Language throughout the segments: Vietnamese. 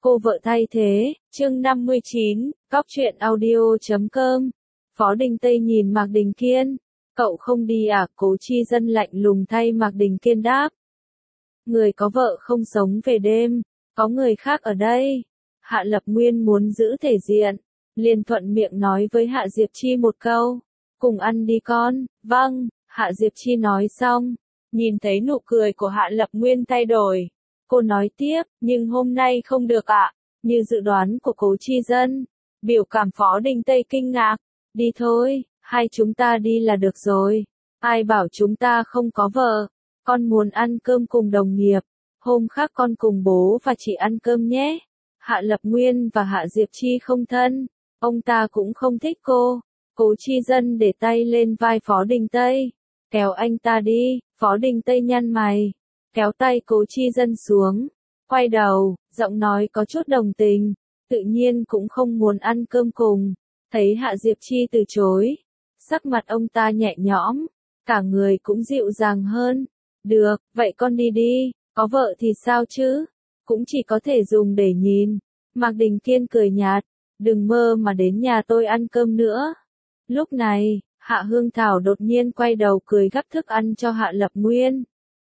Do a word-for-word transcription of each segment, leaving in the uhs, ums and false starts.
Cô vợ thay thế, chương năm mươi chín, Góc truyện audio chấm com. Phó Đình Tây nhìn Mạc Đình Kiên. Cậu không đi à? Cố Chi Dân lạnh lùng thay Mạc Đình Kiên đáp. Người có vợ không sống về đêm, có người khác ở đây. Hạ Lập Nguyên muốn giữ thể diện, liền thuận miệng nói với Hạ Diệp Chi một câu. Cùng ăn đi con. Vâng, Hạ Diệp Chi nói xong. Nhìn thấy nụ cười của Hạ Lập Nguyên thay đổi. Cô nói tiếp, nhưng hôm nay không được ạ. Như dự đoán của Cố Chi Dân. Biểu cảm Phó Đình Tây kinh ngạc. Đi thôi, hai chúng ta đi là được rồi. Ai bảo chúng ta không có vợ. Con muốn ăn cơm cùng đồng nghiệp. Hôm khác con cùng bố và chị ăn cơm nhé. Hạ Lập Nguyên và Hạ Diệp Chi không thân. Ông ta cũng không thích cô. Cố Chi Dân để tay lên vai Phó Đình Tây. Kéo anh ta đi. Phó Đình Tây nhăn mày. Kéo tay Cố Chi Dân xuống. Quay đầu, giọng nói có chút đồng tình. Tự nhiên cũng không muốn ăn cơm cùng. Thấy Hạ Diệp Chi từ chối. Sắc mặt ông ta nhẹ nhõm. Cả người cũng dịu dàng hơn. Được, vậy con đi đi. Có vợ thì sao chứ? Cũng chỉ có thể dùng để nhìn. Mạc Đình Kiên cười nhạt. Đừng mơ mà đến nhà tôi ăn cơm nữa. Lúc này, Hạ Hương Thảo đột nhiên quay đầu cười gắp thức ăn cho Hạ Lập Nguyên.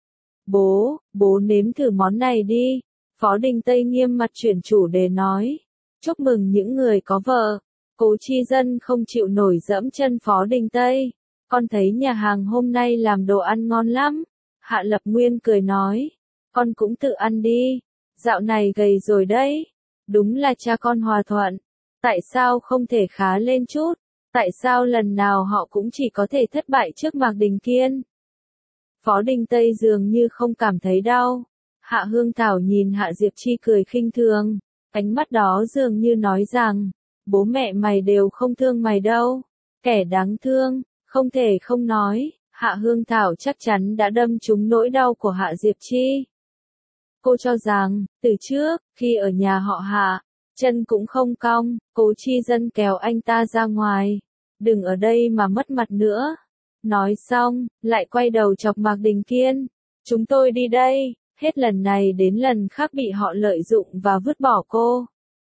Bố, bố nếm thử món này đi. Phó Đình Tây nghiêm mặt chuyển chủ đề nói. Chúc mừng những người có vợ. Cố Chi Dân không chịu nổi dẫm chân Phó Đình Tây. Con thấy nhà hàng hôm nay làm đồ ăn ngon lắm. Hạ Lập Nguyên cười nói. Con cũng tự ăn đi. Dạo này gầy rồi đấy. Đúng là cha con hòa thuận. Tại sao không thể khá lên chút? Tại sao lần nào họ cũng chỉ có thể thất bại trước Mạc Đình Kiên? Phó Đình Tây dường như không cảm thấy đau. Hạ Hương Thảo nhìn Hạ Diệp Chi cười khinh thường. Ánh mắt đó dường như nói rằng, bố mẹ mày đều không thương mày đâu. Kẻ đáng thương, không thể không nói, Hạ Hương Thảo chắc chắn đã đâm trúng nỗi đau của Hạ Diệp Chi. Cô cho rằng, từ trước, khi ở nhà họ Hạ, chân cũng không cong, Cố Chi Dân kéo anh ta ra ngoài. Đừng ở đây mà mất mặt nữa. Nói xong, lại quay đầu chọc Mạc Đình Kiên. Chúng tôi đi đây, hết lần này đến lần khác bị họ lợi dụng và vứt bỏ cô.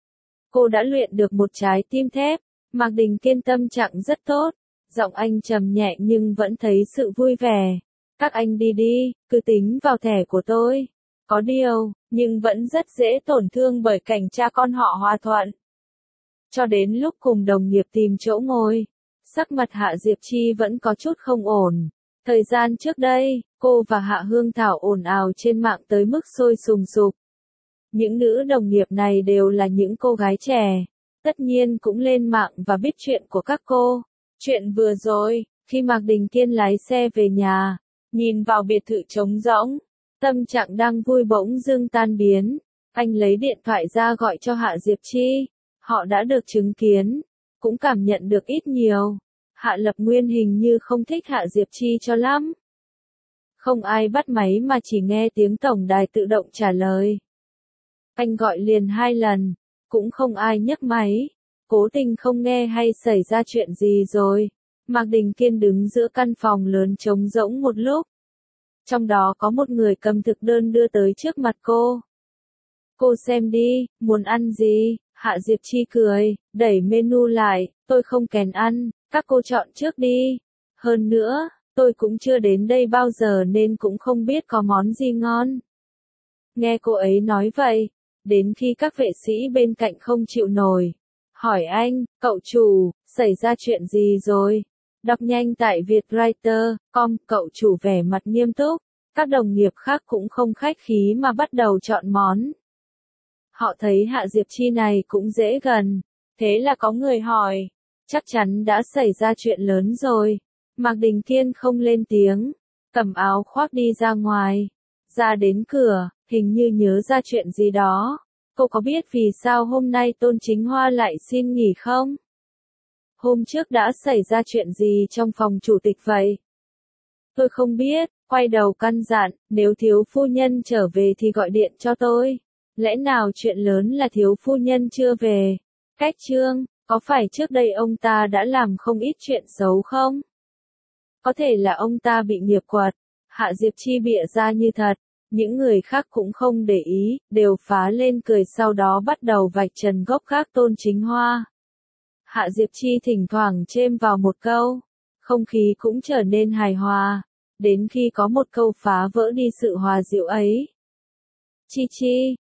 Cô đã luyện được một trái tim thép. Mạc Đình Kiên tâm trạng rất tốt. Giọng anh trầm nhẹ nhưng vẫn thấy sự vui vẻ. Các anh đi đi, cứ tính vào thẻ của tôi. Có điều, nhưng vẫn rất dễ tổn thương bởi cảnh cha con họ hòa thuận. Cho đến lúc cùng đồng nghiệp tìm chỗ ngồi, sắc mặt Hạ Diệp Chi vẫn có chút không ổn. Thời gian trước đây, cô và Hạ Hương Thảo ồn ào trên mạng tới mức sôi sùng sục. Những nữ đồng nghiệp này đều là những cô gái trẻ. Tất nhiên cũng lên mạng và biết chuyện của các cô. Chuyện vừa rồi, khi Mạc Đình Kiên lái xe về nhà, nhìn vào biệt thự trống rỗng, tâm trạng đang vui bỗng dưng tan biến. Anh lấy điện thoại ra gọi cho Hạ Diệp Chi. Họ đã được chứng kiến, cũng cảm nhận được ít nhiều. Hạ Lập Nguyên hình như không thích Hạ Diệp Chi cho lắm. Không ai bắt máy mà chỉ nghe tiếng tổng đài tự động trả lời. Anh gọi liền hai lần, cũng không ai nhấc máy. Cố tình không nghe hay xảy ra chuyện gì rồi. Mạc Đình Kiên đứng giữa căn phòng lớn trống rỗng một lúc. Trong đó có một người cầm thực đơn đưa tới trước mặt cô. Cô xem đi, muốn ăn gì? Hạ Diệp Chi cười, đẩy menu lại, tôi không kén ăn, các cô chọn trước đi. Hơn nữa, tôi cũng chưa đến đây bao giờ nên cũng không biết có món gì ngon. Nghe cô ấy nói vậy, đến khi các vệ sĩ bên cạnh không chịu nổi. Hỏi anh, cậu chủ, xảy ra chuyện gì rồi? Đọc nhanh tại vietwriter chấm com, cậu chủ vẻ mặt nghiêm túc. Các đồng nghiệp khác cũng không khách khí mà bắt đầu chọn món. Họ thấy Hạ Diệp Chi này cũng dễ gần. Thế là có người hỏi. Chắc chắn đã xảy ra chuyện lớn rồi. Mạc Đình Kiên không lên tiếng. Cầm áo khoác đi ra ngoài. Ra đến cửa, hình như nhớ ra chuyện gì đó. Cô có biết vì sao hôm nay Tôn Chính Hoa lại xin nghỉ không? Hôm trước đã xảy ra chuyện gì trong phòng chủ tịch vậy? Tôi không biết, quay đầu căn dặn, nếu thiếu phu nhân trở về thì gọi điện cho tôi. Lẽ nào chuyện lớn là thiếu phu nhân chưa về? Cách Trương, có phải trước đây ông ta đã làm không ít chuyện xấu không? Có thể là ông ta bị nghiệp quật. Hạ Diệp Chi bịa ra như thật. Những người khác cũng không để ý, đều phá lên cười sau đó bắt đầu vạch trần gốc gác Tôn Chính Hoa. Hạ Diệp Chi thỉnh thoảng chêm vào một câu, không khí cũng trở nên hài hòa, đến khi có một câu phá vỡ đi sự hòa dịu ấy. Chi Chi,